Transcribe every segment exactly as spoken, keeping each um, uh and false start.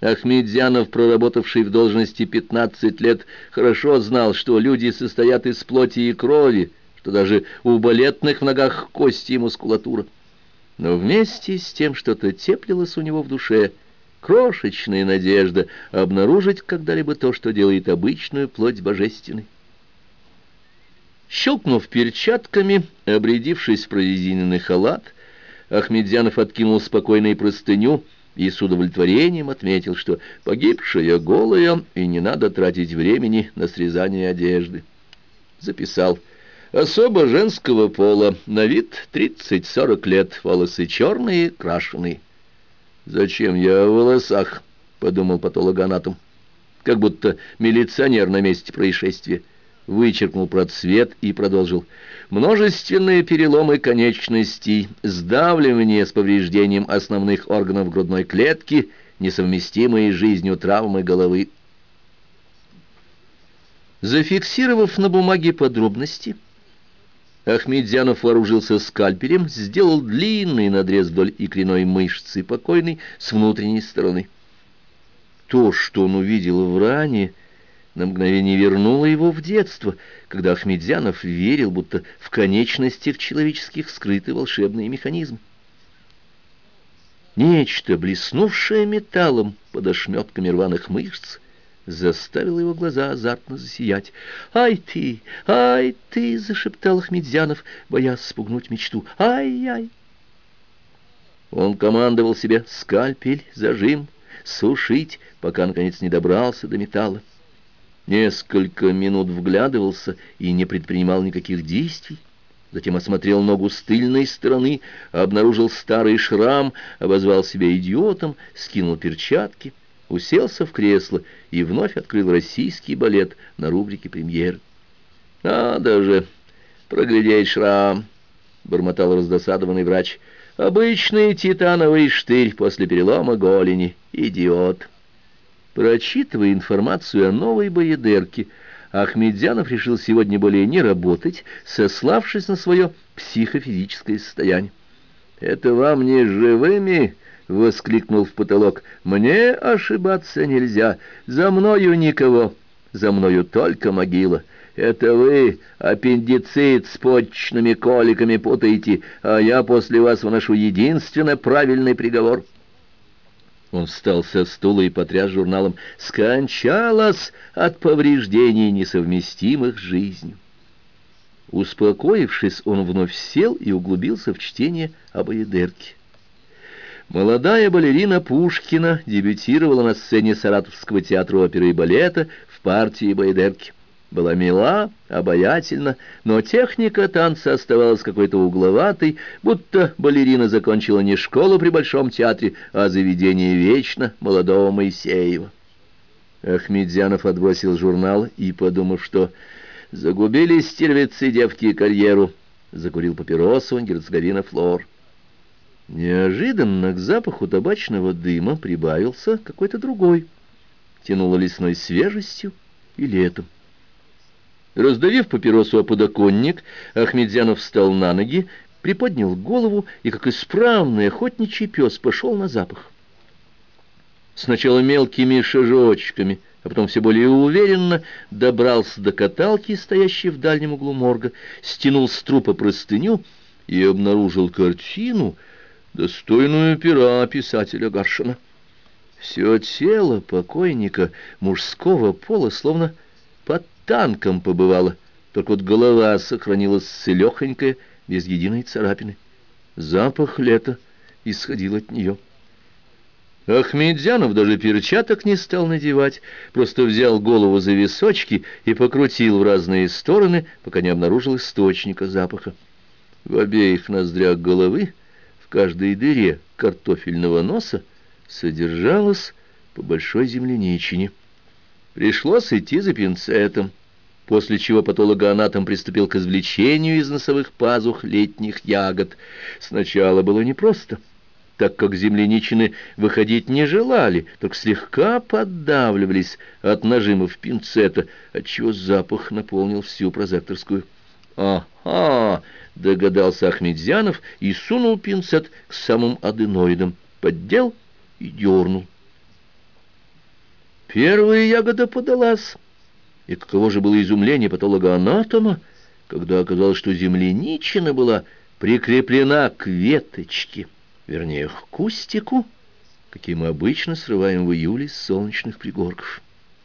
Ахмедзянов, проработавший в должности пятнадцать лет, хорошо знал, что люди состоят из плоти и крови, что даже у балетных в ногах кости и мускулатура. Но вместе с тем что-то теплилось у него в душе, крошечная надежда обнаружить когда-либо то, что делает обычную плоть божественной. Щелкнув перчатками, обрядившись в прорезиненный халат, Ахмедзянов откинул спокойно и простыню и с удовлетворением отметил, что погибшая голая, и не надо тратить времени на срезание одежды. Записал: особо женского пола, на вид тридцать-сорок лет, волосы черные, крашеные. «Зачем я в волосах?» — подумал патологоанатом. «Как будто милиционер на месте происшествия». Вычеркнул процвет и продолжил: множественные переломы конечностей, сдавливание с повреждением основных органов грудной клетки, несовместимые с жизнью травмы головы. Зафиксировав на бумаге подробности, Ахмедзянов вооружился скальпелем, сделал длинный надрез вдоль икряной мышцы покойной с внутренней стороны. То, что он увидел в ране, на мгновение вернуло его в детство, когда Ахмедзянов верил, будто в конечностях человеческих скрыты волшебные механизмы. Нечто, блеснувшее металлом под ошметками рваных мышц, заставило его глаза азартно засиять. «Ай ты! Ай ты!» — зашептал Ахмедзянов, боясь спугнуть мечту. «Ай-яй!» Он командовал себе: скальпель, зажим, сушить, пока, наконец, не добрался до металла. Несколько минут вглядывался и не предпринимал никаких действий. Затем осмотрел ногу с тыльной стороны, обнаружил старый шрам, обозвал себя идиотом, скинул перчатки, уселся в кресло и вновь открыл российский балет на рубрике «Премьер». «Надо же, проглядеть шрам!» — бормотал раздосадованный врач. «Обычный титановый штырь после перелома голени. Идиот!» Прочитывая информацию о новой боядерке, Ахмедзянов решил сегодня более не работать, сославшись на свое психофизическое состояние. «Это вам не живыми?» — воскликнул в потолок. «Мне ошибаться нельзя. За мною никого. За мною только могила. Это вы аппендицит с почечными коликами путаете, а я после вас вношу единственно правильный приговор». Он встал со стула и потряс журналом. «Скончалась от повреждений, несовместимых с жизнью». Успокоившись, он вновь сел и углубился в чтение о боядерке. Молодая балерина Пушкина дебютировала на сцене Саратовского театра оперы и балета в партии боядерки. Была мила, обаятельна, но техника танца оставалась какой-то угловатой, будто балерина закончила не школу при Большом театре, а заведение вечно молодого Моисеева. Ахмедзянов отбросил журнал и, подумав, что загубили стервицы девки карьеру, закурил папиросу Герцеговина Флор. Неожиданно к запаху табачного дыма прибавился какой-то другой. Тянуло лесной свежестью и летом. Раздавив папиросу о подоконник, Ахмедзянов встал на ноги, приподнял голову и, как исправный охотничий пес, пошел на запах. Сначала мелкими шажочками, а потом все более уверенно добрался до каталки, стоящей в дальнем углу морга, стянул с трупа простыню и обнаружил картину, достойную пера писателя Гаршина. Все тело покойника мужского пола словно под танком побывала, только вот голова сохранилась целехонькая, без единой царапины. Запах лета исходил от нее. Ахмедзянов даже перчаток не стал надевать, просто взял голову за височки и покрутил в разные стороны, пока не обнаружил источника запаха. В обеих ноздрях головы, в каждой дыре картофельного носа, содержалось по большой земляничине. Пришлось идти за пинцетом, после чего патологоанатом приступил к извлечению из носовых пазух летних ягод. Сначала было непросто, так как земляничины выходить не желали, только слегка поддавливались от нажимов пинцета, отчего запах наполнил всю прозекторскую. «Ага!» — догадался Ахмедзянов и сунул пинцет к самым аденоидам, поддел и дернул. Первая ягода подалась, и каково же было изумление патологоанатома, когда оказалось, что земляничина была прикреплена к веточке, вернее, к кустику, какие мы обычно срываем в июле с солнечных пригорков.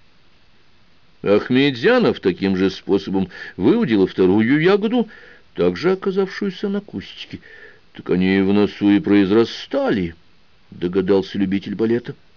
Ахмедзянов таким же способом выудил вторую ягоду, также оказавшуюся на кустике. Так они в носу и произрастали, догадался любитель балета.